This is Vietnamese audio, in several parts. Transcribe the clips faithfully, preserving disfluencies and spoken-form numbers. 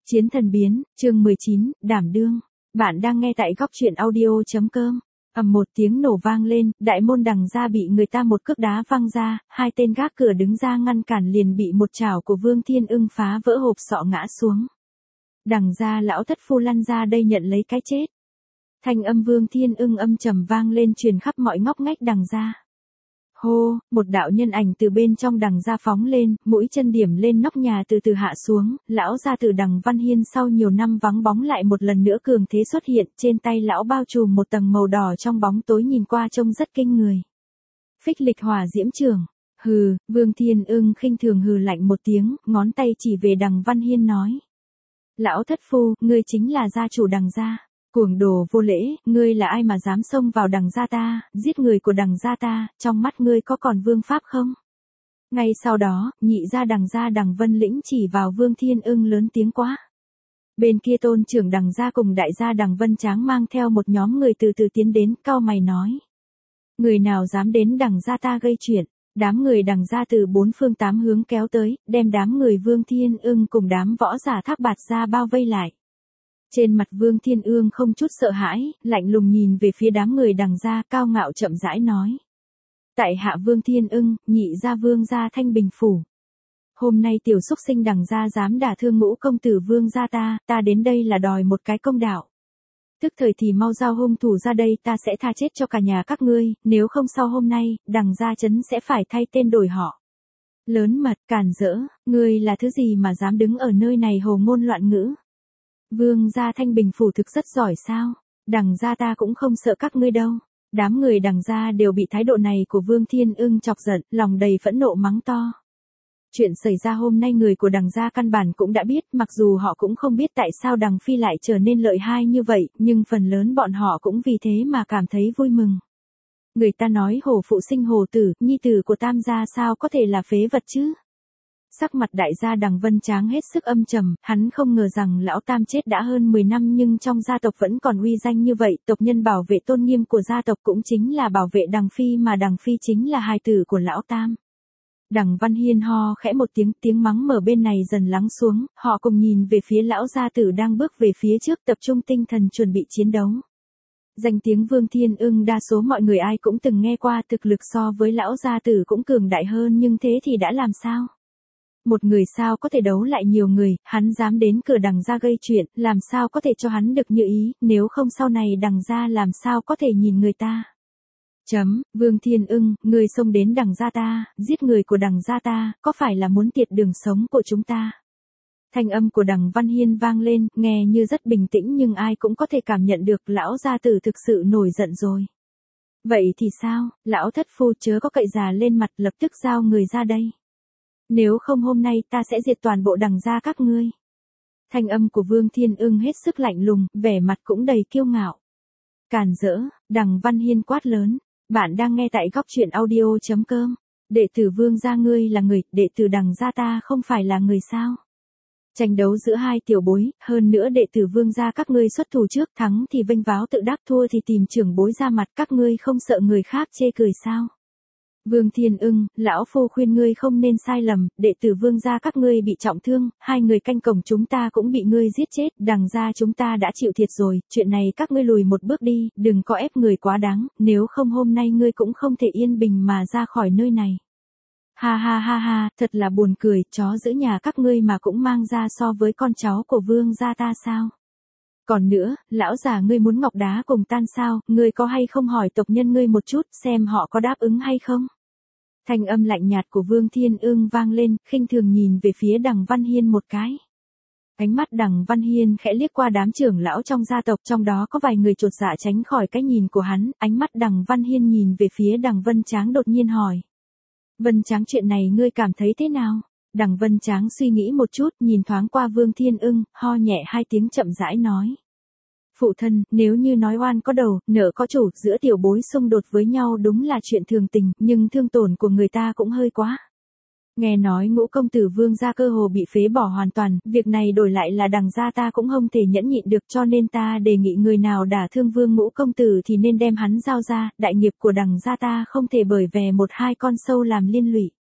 Chiến thần biến, chương mười chín, đảm đương. Bạn đang nghe tại góc truyện audio.com. Ầm một tiếng nổ vang lên, đại môn Đằng Gia bị người ta một cước đá văng ra, hai tên gác cửa đứng ra ngăn cản liền bị một chảo của Vương Thiên Ưng phá vỡ hộp sọ ngã xuống. Đằng Gia lão thất phu lăn ra đây nhận lấy cái chết. Thanh âm Vương Thiên Ưng âm trầm vang lên truyền khắp mọi ngóc ngách Đằng Gia. Hô, một đạo nhân ảnh từ bên trong Đằng Gia phóng lên, mũi chân điểm lên nóc nhà từ từ hạ xuống, lão gia tử Đằng Văn Hiên sau nhiều năm vắng bóng lại một lần nữa cường thế xuất hiện, trên tay lão bao trùm một tầng màu đỏ trong bóng tối nhìn qua trông rất kinh người. Phích lịch hỏa diễm trường, hừ, Vương Thiên Ưng khinh thường hừ lạnh một tiếng, ngón tay chỉ về Đằng Văn Hiên nói. Lão thất phu, ngươi chính là gia chủ Đằng Gia. Cuồng đồ vô lễ, ngươi là ai mà dám xông vào Đằng Gia ta, giết người của Đằng Gia ta, trong mắt ngươi có còn vương pháp không? Ngay sau đó, nhị gia Đằng Gia Đằng Vân Lĩnh chỉ vào Vương Thiên Ưng lớn tiếng quá. Bên kia tôn trưởng Đằng Gia cùng đại gia Đằng Vân Tráng mang theo một nhóm người từ từ tiến đến, cau mày nói. Người nào dám đến Đằng Gia ta gây chuyện? Đám người Đằng Gia từ bốn phương tám hướng kéo tới, đem đám người Vương Thiên Ưng cùng đám võ giả Thác Bạt Gia bao vây lại. Trên mặt Vương Thiên Ưng không chút sợ hãi, lạnh lùng nhìn về phía đám người Đằng Gia, cao ngạo chậm rãi nói. Tại hạ Vương Thiên Ưng, nhị gia Vương gia Thanh Bình phủ. Hôm nay tiểu xúc sinh Đằng Gia dám đả thương ngũ công tử Vương gia ta, ta đến đây là đòi một cái công đạo. Tức thời thì mau giao hung thủ ra đây, ta sẽ tha chết cho cả nhà các ngươi, nếu không sau hôm nay, Đằng Gia trấn sẽ phải thay tên đổi họ. Lớn mật, càn rỡ, ngươi là thứ gì mà dám đứng ở nơi này hồ ngôn loạn ngữ? Vương gia Thanh Bình phủ thực rất giỏi sao? Đằng Gia ta cũng không sợ các ngươi đâu. Đám người Đằng Gia đều bị thái độ này của Vương Thiên Ưng chọc giận, lòng đầy phẫn nộ mắng to. Chuyện xảy ra hôm nay người của Đằng Gia căn bản cũng đã biết, mặc dù họ cũng không biết tại sao Đằng Phi lại trở nên lợi hại như vậy, nhưng phần lớn bọn họ cũng vì thế mà cảm thấy vui mừng. Người ta nói hổ phụ sinh hổ tử, nhi tử của Tam gia sao có thể là phế vật chứ? Sắc mặt đại gia Đằng Vân Tráng hết sức âm trầm, hắn không ngờ rằng lão Tam chết đã hơn mười năm nhưng trong gia tộc vẫn còn uy danh như vậy, tộc nhân bảo vệ tôn nghiêm của gia tộc cũng chính là bảo vệ Đằng Phi mà Đằng Phi chính là hài tử của lão Tam. Đằng Văn Hiên ho khẽ một tiếng, tiếng mắng mở bên này dần lắng xuống, họ cùng nhìn về phía lão gia tử đang bước về phía trước tập trung tinh thần chuẩn bị chiến đấu. Danh tiếng Vương Thiên Ưng đa số mọi người ai cũng từng nghe qua, thực lực so với lão gia tử cũng cường đại hơn nhưng thế thì đã làm sao? Một người sao có thể đấu lại nhiều người, hắn dám đến cửa Đằng Gia gây chuyện, làm sao có thể cho hắn được như ý, nếu không sau này Đằng Gia làm sao có thể nhìn người ta. Chấm, Vương Thiên Ưng, người xông đến Đằng Gia ta, giết người của Đằng Gia ta, có phải là muốn tiệt đường sống của chúng ta? Thanh âm của Đằng Văn Hiên vang lên, nghe như rất bình tĩnh nhưng ai cũng có thể cảm nhận được lão gia tử thực sự nổi giận rồi. Vậy thì sao, lão thất phu chớ có cậy già lên mặt, lập tức giao người ra đây. Nếu không hôm nay ta sẽ diệt toàn bộ Đằng Gia các ngươi. Thanh âm của Vương Thiên Ưng hết sức lạnh lùng, vẻ mặt cũng đầy kiêu ngạo. Càn rỡ, Đằng Văn Hiên quát lớn. Bạn đang nghe tại góc truyện audio.com. Đệ tử Vương gia ngươi là người, đệ tử Đằng Gia ta không phải là người sao? Tranh đấu giữa hai tiểu bối, hơn nữa đệ tử Vương gia các ngươi xuất thủ trước, thắng thì vênh váo tự đắc, thua thì tìm trưởng bối ra mặt, các ngươi không sợ người khác chê cười sao? Vương Thiên Ưng, lão phu khuyên ngươi không nên sai lầm, đệ tử Vương gia các ngươi bị trọng thương, hai người canh cổng chúng ta cũng bị ngươi giết chết, Đằng Gia chúng ta đã chịu thiệt rồi, chuyện này các ngươi lùi một bước đi, đừng có ép người quá đáng, nếu không hôm nay ngươi cũng không thể yên bình mà ra khỏi nơi này. Ha ha ha ha, thật là buồn cười, chó giữ nhà các ngươi mà cũng mang ra so với con cháu của Vương gia ta sao? Còn nữa, lão già ngươi muốn ngọc đá cùng tan sao, ngươi có hay không hỏi tộc nhân ngươi một chút xem họ có đáp ứng hay không? Thanh âm lạnh nhạt của Vương Thiên Ưng vang lên, khinh thường nhìn về phía Đằng Văn Hiên một cái. Ánh mắt Đằng Văn Hiên khẽ liếc qua đám trưởng lão trong gia tộc, trong đó có vài người chột dạ tránh khỏi cái nhìn của hắn, ánh mắt Đằng Văn Hiên nhìn về phía Đằng Vân Tráng đột nhiên hỏi. Vân Tráng, chuyện này ngươi cảm thấy thế nào? Đằng Vân Tráng suy nghĩ một chút, nhìn thoáng qua Vương Thiên Ưng, ho nhẹ hai tiếng chậm rãi nói. Phụ thân, nếu như nói oan có đầu, nợ có chủ, giữa tiểu bối xung đột với nhau đúng là chuyện thường tình, nhưng thương tổn của người ta cũng hơi quá. Nghe nói ngũ công tử Vương gia cơ hồ bị phế bỏ hoàn toàn, việc này đổi lại là Đằng Gia ta cũng không thể nhẫn nhịn được, cho nên ta đề nghị người nào đả thương Vương ngũ công tử thì nên đem hắn giao ra, đại nghiệp của Đằng Gia ta không thể bởi về một hai con sâu làm liên lụy.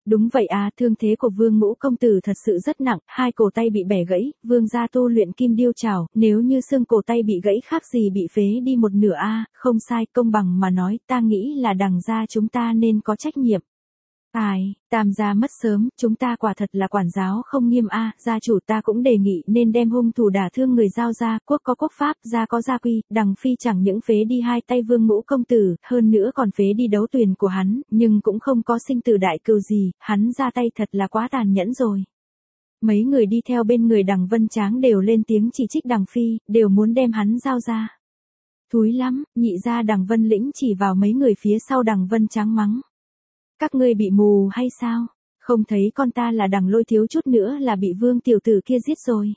Đúng vậy à, thương thế của Vương Ngũ công tử thật sự rất nặng, hai cổ tay bị bẻ gãy, Vương gia tu luyện kim điêu trảo, nếu như xương cổ tay bị gãy khác gì bị phế đi một nửa a, không sai, công bằng mà nói, ta nghĩ là Đằng gia chúng ta nên có trách nhiệm. Ai, Tam gia mất sớm, chúng ta quả thật là quản giáo không nghiêm a, gia chủ ta cũng đề nghị nên đem hung thủ đả thương người giao ra, quốc có quốc pháp, gia có gia quy, Đằng phi chẳng những phế đi hai tay Vương Ngũ công tử, hơn nữa còn phế đi đấu tuyền của hắn, nhưng cũng không có sinh tử đại cừu gì, hắn ra tay thật là quá tàn nhẫn rồi. Mấy người đi theo bên người Đằng Vân Tráng đều lên tiếng chỉ trích Đằng phi, đều muốn đem hắn giao ra. Thúi lắm, nhị gia Đằng Vân Lĩnh chỉ vào mấy người phía sau Đằng Vân Tráng mắng. Các ngươi bị mù hay sao? Không thấy con ta là Đằng Lôi thiếu chút nữa là bị Vương tiểu tử kia giết rồi.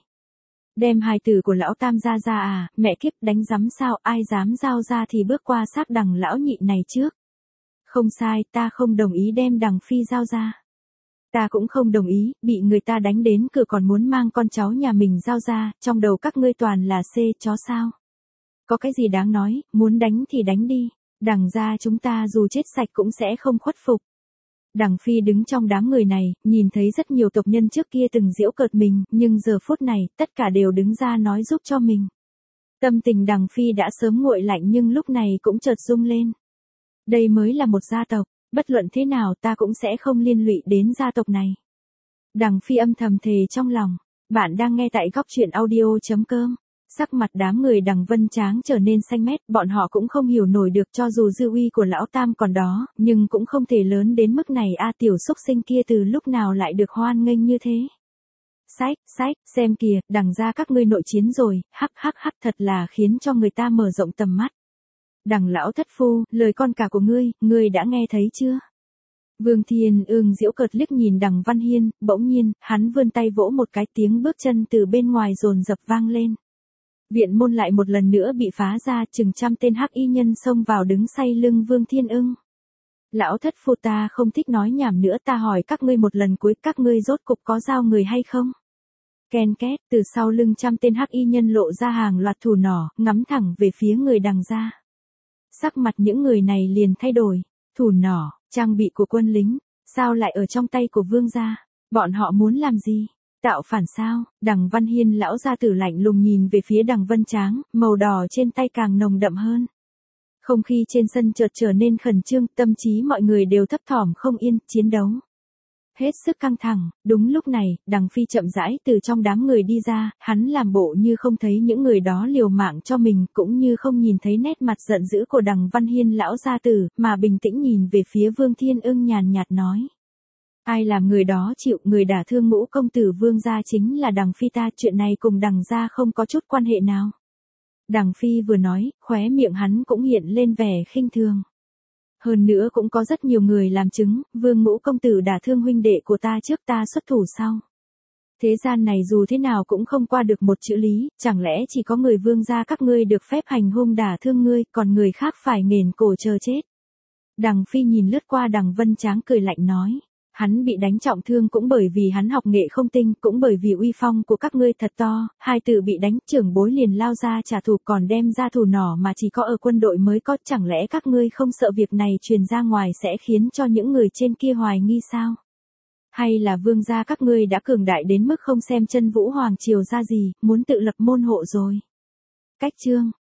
Đem hài tử của lão Tam gia ra à, mẹ kiếp đánh rắm sao, ai dám giao ra thì bước qua xác Đằng lão nhị này trước. Không sai, ta không đồng ý đem Đằng phi giao ra. Ta cũng không đồng ý, bị người ta đánh đến cửa còn muốn mang con cháu nhà mình giao ra, trong đầu các ngươi toàn là xê chó sao. Có cái gì đáng nói, muốn đánh thì đánh đi, Đằng gia chúng ta dù chết sạch cũng sẽ không khuất phục. Đằng phi đứng trong đám người này, nhìn thấy rất nhiều tộc nhân trước kia từng giễu cợt mình, nhưng giờ phút này, tất cả đều đứng ra nói giúp cho mình. Tâm tình Đằng phi đã sớm nguội lạnh nhưng lúc này cũng chợt rung lên. Đây mới là một gia tộc, bất luận thế nào ta cũng sẽ không liên lụy đến gia tộc này. Đằng phi âm thầm thề trong lòng, bạn đang nghe tại góc truyện audio chấm com. Sắc mặt đám người Đằng Vân Tráng trở nên xanh mét, bọn họ cũng không hiểu nổi được cho dù dư uy của lão Tam còn đó, nhưng cũng không thể lớn đến mức này a, tiểu xúc sinh kia từ lúc nào lại được hoan nghênh như thế. Sách, sách, xem kìa, Đằng gia các ngươi nội chiến rồi, hắc hắc hắc, thật là khiến cho người ta mở rộng tầm mắt. Đằng lão thất phu, lời con cả của ngươi, ngươi đã nghe thấy chưa? Vương Thiên Ương giễu cợt liếc nhìn Đằng Văn Hiên, bỗng nhiên, hắn vươn tay vỗ một cái, tiếng bước chân từ bên ngoài dồn dập vang lên. Viện môn lại một lần nữa bị phá ra, chừng trăm tên hắc y nhân xông vào đứng say lưng Vương Thiên Ưng. Lão thất phu, ta không thích nói nhảm nữa, ta hỏi các ngươi một lần cuối, các ngươi rốt cục có giao người hay không? Ken két, từ sau lưng trăm tên hắc y nhân lộ ra hàng loạt thủ nỏ, ngắm thẳng về phía người Đằng gia. Sắc mặt những người này liền thay đổi, thủ nỏ, trang bị của quân lính, sao lại ở trong tay của Vương gia? Bọn họ muốn làm gì? Tạo phản sao? Đằng Văn Hiên lão gia tử lạnh lùng nhìn về phía Đằng Vân Tráng, màu đỏ trên tay càng nồng đậm hơn. Không khí trên sân chợt trở nên khẩn trương, tâm trí mọi người đều thấp thỏm không yên, chiến đấu hết sức căng thẳng. Đúng lúc này, Đằng phi chậm rãi từ trong đám người đi ra, hắn làm bộ như không thấy những người đó liều mạng cho mình, cũng như không nhìn thấy nét mặt giận dữ của Đằng Văn Hiên lão gia tử, mà bình tĩnh nhìn về phía Vương Thiên Ưng nhàn nhạt nói. Ai làm người đó chịu, người đả thương Ngũ công tử Vương gia chính là Đằng phi ta, chuyện này cùng Đằng gia không có chút quan hệ nào. Đằng phi vừa nói, khóe miệng hắn cũng hiện lên vẻ khinh thường. Hơn nữa cũng có rất nhiều người làm chứng, Vương Ngũ công tử đả thương huynh đệ của ta trước, ta xuất thủ sau. Thế gian này dù thế nào cũng không qua được một chữ lý, chẳng lẽ chỉ có người Vương gia các ngươi được phép hành hung đả thương ngươi, còn người khác phải nghển cổ chờ chết. Đằng phi nhìn lướt qua Đằng Vân Tráng cười lạnh nói. Hắn bị đánh trọng thương cũng bởi vì hắn học nghệ không tinh, cũng bởi vì uy phong của các ngươi thật to, hai tử bị đánh, trưởng bối liền lao ra trả thù, còn đem ra thủ nỏ mà chỉ có ở quân đội mới có, chẳng lẽ các ngươi không sợ việc này truyền ra ngoài sẽ khiến cho những người trên kia hoài nghi sao? Hay là Vương gia các ngươi đã cường đại đến mức không xem chân Vũ Hoàng triều ra gì, muốn tự lập môn hộ rồi? Cách chương